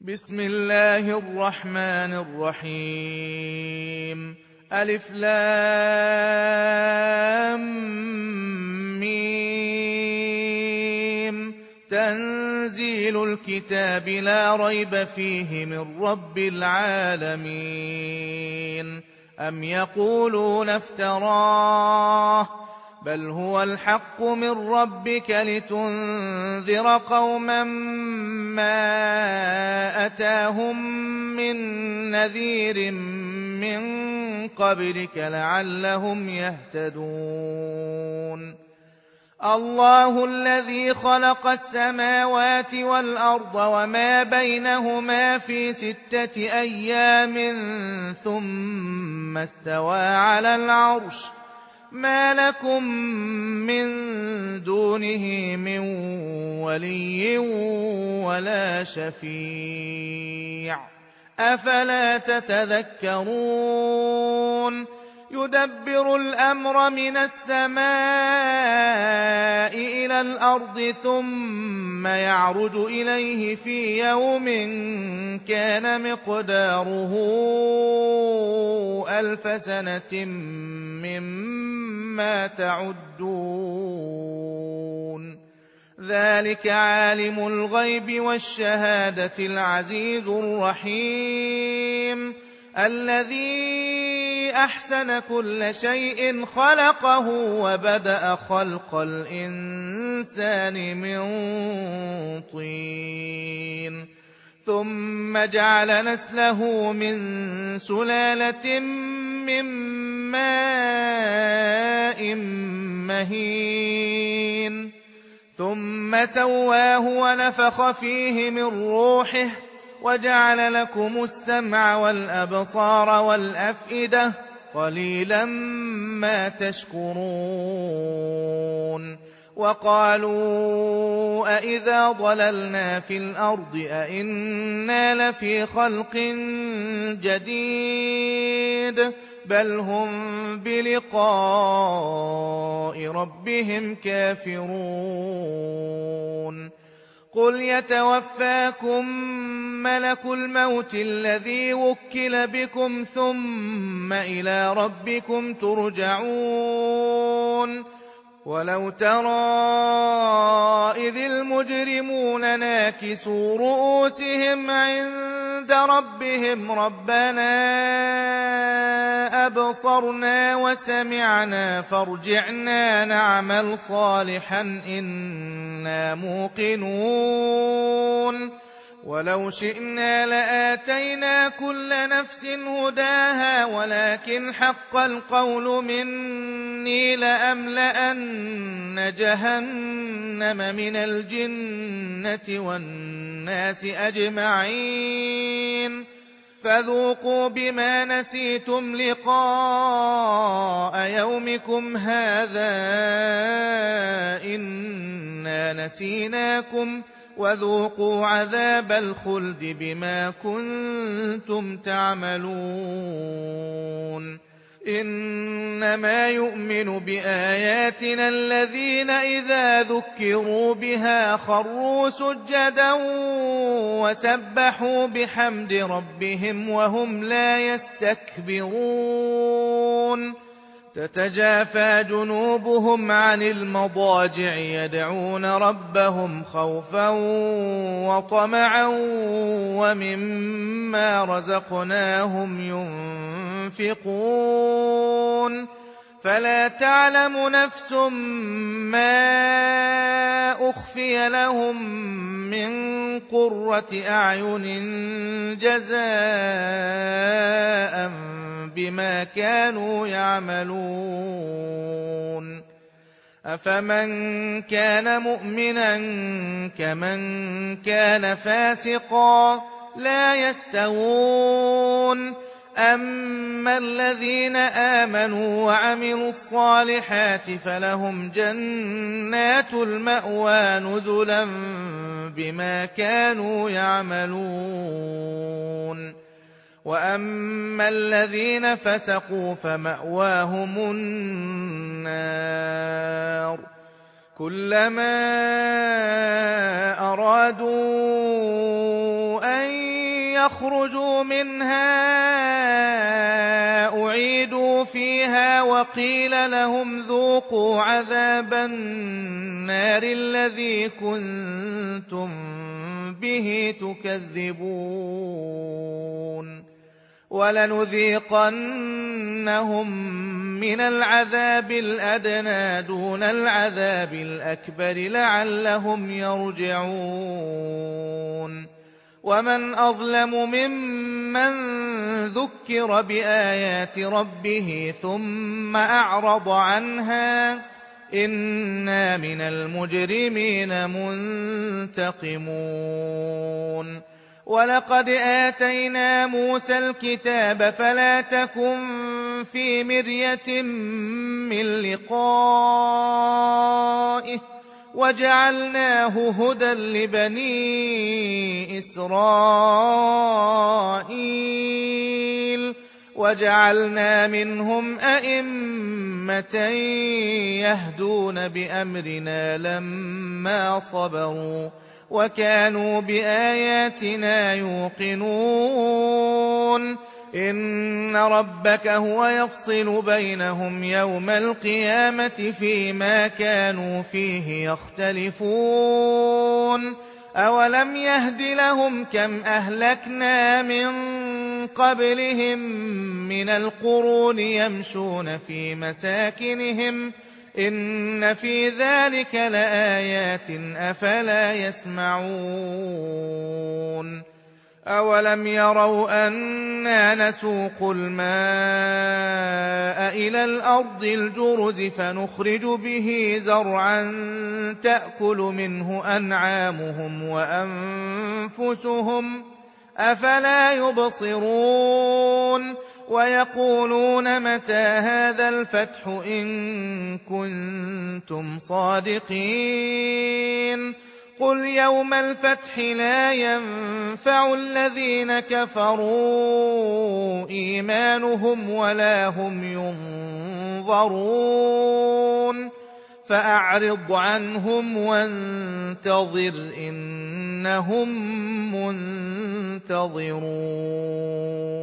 بسم الله الرحمن الرحيم. ألف لام ميم. تنزيل الكتاب لا ريب فيه من رب العالمين. أم يقولون افتراه بل هو الحق من ربك لتنذر قوما ما أتاهم من نذير من قبلك لعلهم يهتدون. الله الذي خلق السماوات والأرض وما بينهما في 6 أيام ثم استوى على العرش ما لكم من دونه من ولي ولا شفيع أفلا تتذكرون. يدبر الأمر من السماء إلى الأرض ثم يعرج إليه في يوم كان مقداره 1000 سنة مما تعدون. ذلك عالم الغيب والشهادة العزيز الرحيم الذي أحسن كل شيء خلقه وبدأ خلق الإنسان من طين ثم جعل نسله من سلالة من ماء مهين ثم سواه ونفخ فيه من روحه وجعل لكم السمع والأبصار والأفئدة قليلا ما تشكرون. وقالوا أئذا ضللنا في الأرض أئنا لفي خلق جديد بل هم بلقاء ربهم كافرون. قل يتوفاكم ملك الموت الذي وكل بكم ثم إلى ربكم ترجعون. ولو ترى إذ المجرمون ناكسوا رؤوسهم عند ربهم ربنا أبصرنا وسمعنا فارجعنا نعمل صالحا إنا موقنون. ولو شئنا لآتينا كل نفس هداها ولكن حق القول مني لأملأن جهنم من الجنة والناس أجمعين فذوقوا بما نسيتم لقاء يومكم هذا إنا نسيناكم وذوقوا عذاب الخلد بما كنتم تعملون. إنما يؤمن بآياتنا الذين إذا ذكروا بها خروا سجدا وسبحوا بحمد ربهم وهم لا يستكبرون. تتجافى جنوبهم عن المضاجع يدعون ربهم خوفا وطمعا ومما رزقناهم ينفقون. فلا تعلم نفس ما أخفي لهم من قرة أعين جزاء بما كانوا يعملون. أفمن كان مؤمنا كمن كان فاسقا لا يستوون. أما الذين آمنوا وعملوا الصالحات فلهم جنات المأوى نزلا بما كانوا يعملون. وأما الذين فسقوا فمأواهم النار كلما أرادوا أن يخرجوا منها أعيدوا فيها وقيل لهم ذوقوا عذاب النار الذي كنتم به تكذبون ولنذيقنهم من العذاب الأدنى دون العذاب الأكبر لعلهم يرجعون ومن أظلم ممن ذكر بآيات ربه ثم أعرض عنها إنا من المجرمين منتقمون ولقد آتينا موسى الكتاب فلا تكن في مرية من لقائه وجعلناه هدى لبني إسرائيل وجعلنا منهم أئمة يهدون بأمرنا لما صبروا وكانوا بآياتنا يوقنون إن ربك هو يفصل بينهم يوم القيامة فيما كانوا فيه يختلفون أولم يهد لهم كم أهلكنا من قبلهم من القرون يمشون في مساكنهم إن في ذلك لآيات أفلا يسمعون أولم يروا أنا نسوق الماء إلى الأرض الجرز فنخرج به زرعا تأكل منه أنعامهم وأنفسهم أفلا يبصرون ويقولون متى هذا الفتح إن كنتم صادقين قل يوم الفتح لا ينفع الذين كفروا إيمانهم ولا هم ينظرون فأعرض عنهم وانتظر إنهم منتظرون